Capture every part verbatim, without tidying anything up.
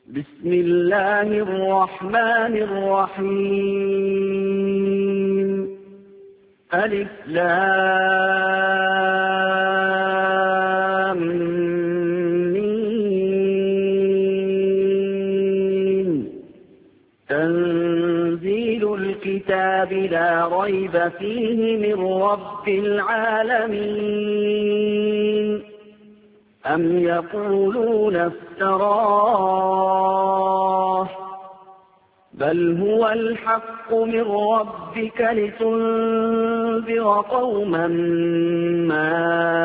بسم الله الرحمن الرحيم ألف لام ميم تنزيل الكتاب لا ريب فيه من رب العالمين أم يقولون افتراه بل هو الحق من ربك لتنذر قوما ما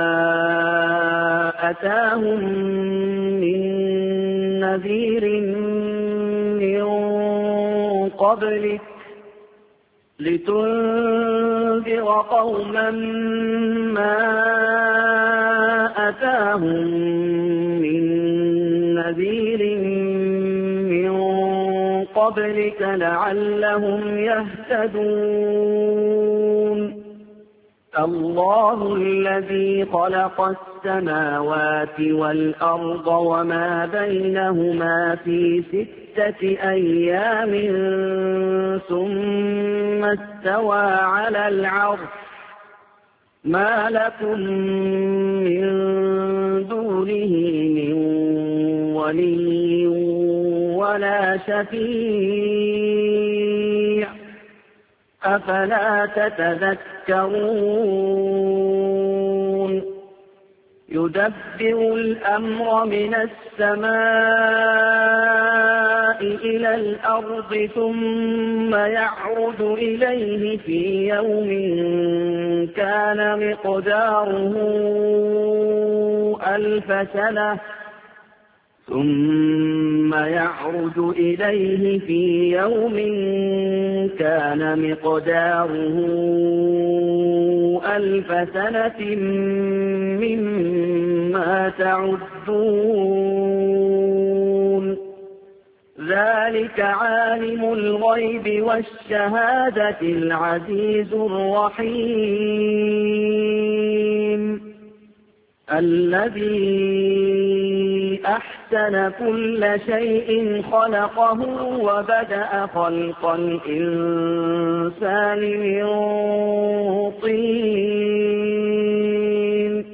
أتاهم من نذير من قبلك لتنذر قوما ما أتاهم من نذير من قبلك لعلهم يهتدون الله الذي خلق السماوات والأرض وما بينهما في ستة أيام ثم استوى على العرش ما لكم من دونه من ولي ولا شفيع أفلا تتذكرون يدبر الأمر من السماء إلى الأرض ثم يعرج إليه في يوم كان مقداره ألف سنة ثم يعرج إليه في يوم كان مقداره ألف سنة مما تعدون ذلك عالم الغيب والشهادة العزيز الرحيم الذي أحسن كل شيء خلقه وبدأ خلق الإنسان من طين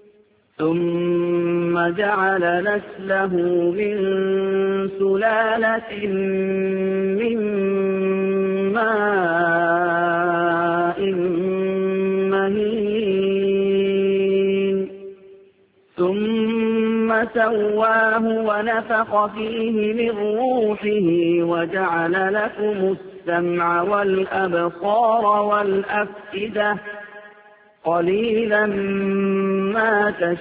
ثم جعل نسله من سلالة من ماء مهين ثم سواه ونفخ فيه من روحه وجعل لكم السمع والأبصار والأفئدة قليلا ما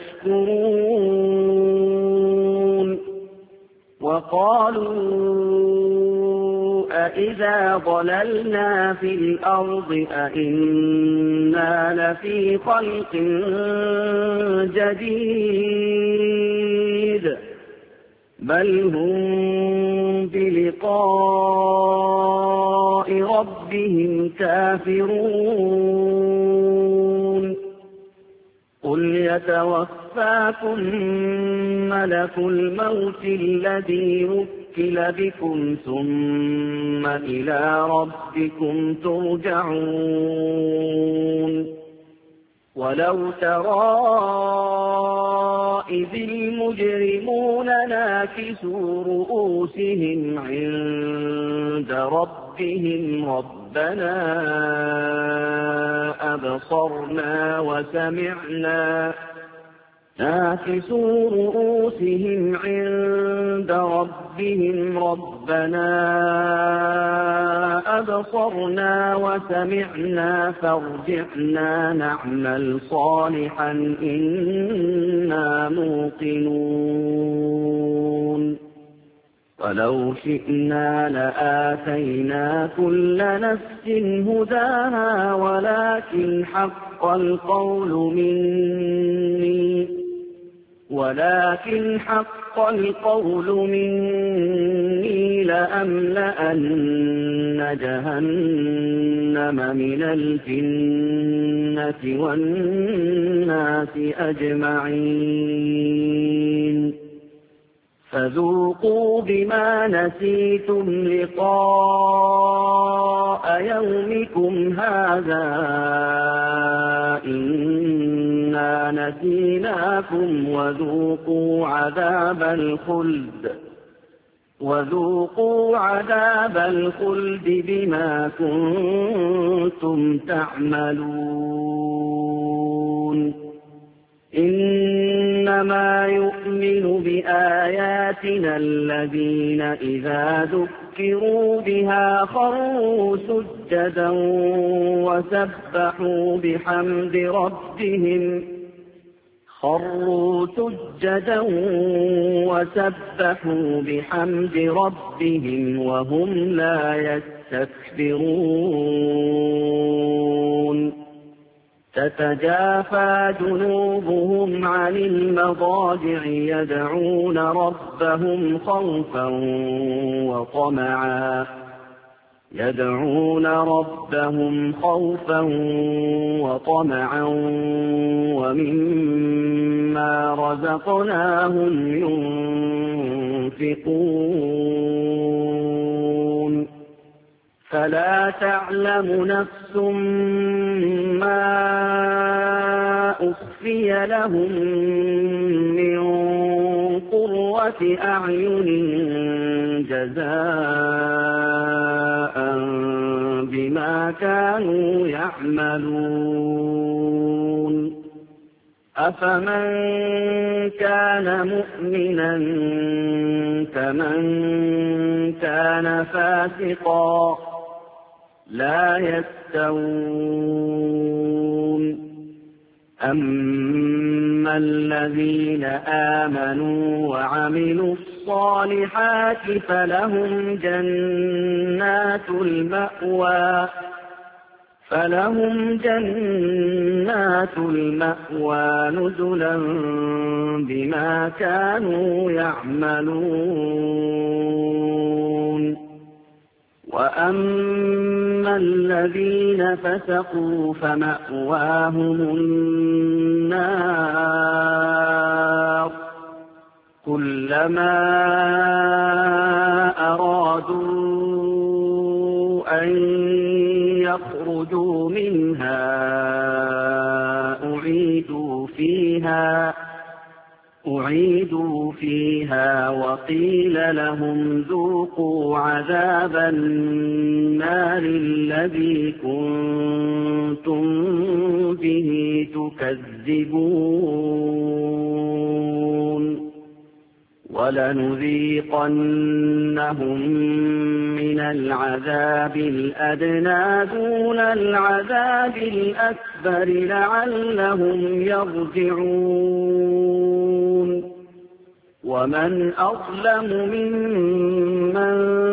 تشكرون وقالوا أإذا ضللنا في الأرض أإنا لفي خلق جديد بل هم بلقاء ربهم كافرون قل يتوفاكم ملك الموت الذي وكل بكم ثم إلى ربكم ترجعون ولو ترى إذ المجرمون ناكسوا رؤوسهم عند ربهم ربنا أبصرنا وسمعنا ناكسوا رؤوسهم عند ربهم ربنا أبصرنا وسمعنا فارجعنا نعمل صالحا إنا موقنون ولو شئنا لآتينا كل نفس هداها ولكن حق القول مني ولكن حق القول مني لأملأن جهنم من الجنة والناس أجمعين فذوقوا بما نسيتم لقاء يومكم هذا إنا نسيناكم وذوقوا عذاب الخلد وذوقوا عذاب الخلد بما كنتم تعملون إنما يؤمن بآياتنا الذين إذا ذكروا بها خروا سجدا وسبحوا بحمد ربهم خروا سجدا وسبحوا بحمد ربهم وهم لا يستكبرون تتجافى جنوبهم عن المضاجع يدعون ربهم خوفا وطمعا يدعون ربهم خوفا وطمعا ومما رزقناهم ينفقون فلا تعلم نفس ما أخفي لهم من قرة أعين جزاء بما كانوا يعملون أفمن كان مؤمنا كمن كان فاسقا لا يستوون أما الذين آمنوا وعملوا الصالحات فلهم جنات المأوى فلهم جنات المأوى نزلا بما كانوا يعملون وأما الذين فسقوا فمأواهم النار كلما أرادوا أن يخرجوا منها أعيدوا فيها أعيدوا فيها وقيل لهم ذوقوا عذاب النار الذي كنتم به تكذبون ولنذيقنهم من العذاب الأدنى دون العذاب الأكبر لعلهم يرجعون ومن أظلم ممن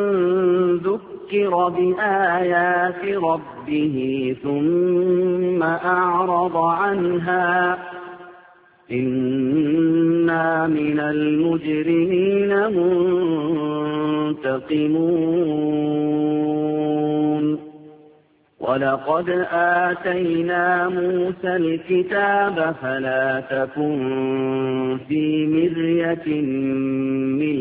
ذكر بآيات ربه ثم أعرض عنها إنا من المجرمين منتقمون ولقد آتينا موسى الكتاب فلا تكن في مرية من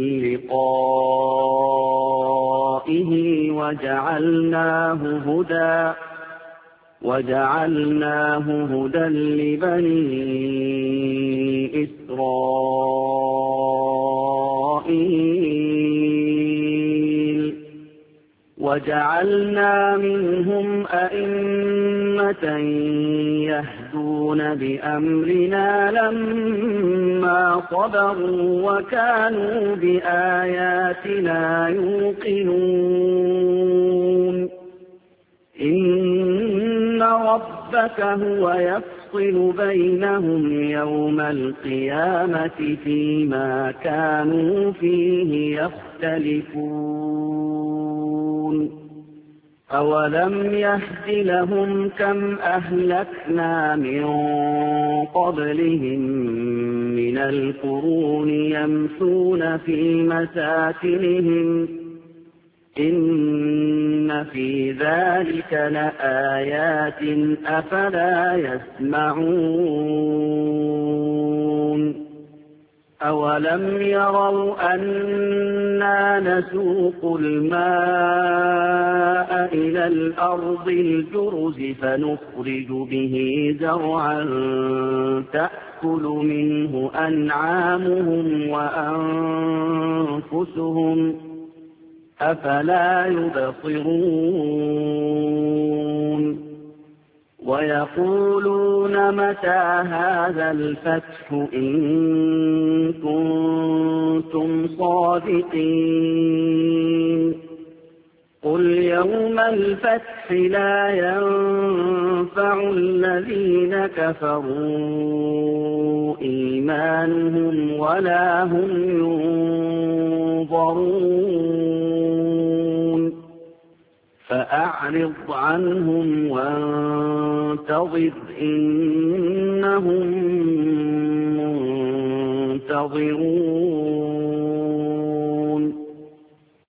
لقائه وجعلناه هدى وجعلناه هدى لبني إسرائيل وجعلنا منهم أئمة يهدون بأمرنا لما صبروا وكانوا بآياتنا يوقنون إن ربك هو يفصل بينهم يوم القيامة فيما كانوا فيه يختلفون أولم يهد لهم كم أهلكنا من قبلهم من القرون يمشون في مساكنهم إن في ذلك لآيات أفلا يسمعون أولم يروا أنا نسوق الماء إلى الأرض الجرز فنخرج به زرعا تأكل منه أنعامهم وأنفسهم أفلا يبصرون ويقولون متى هذا الفتح إن كنتم صادقين قل يوم الفتح لا ينفع الذين كفروا إيمانهم ولا هم ينظرون فأعرض عنهم وانتظر إنهم منتظرون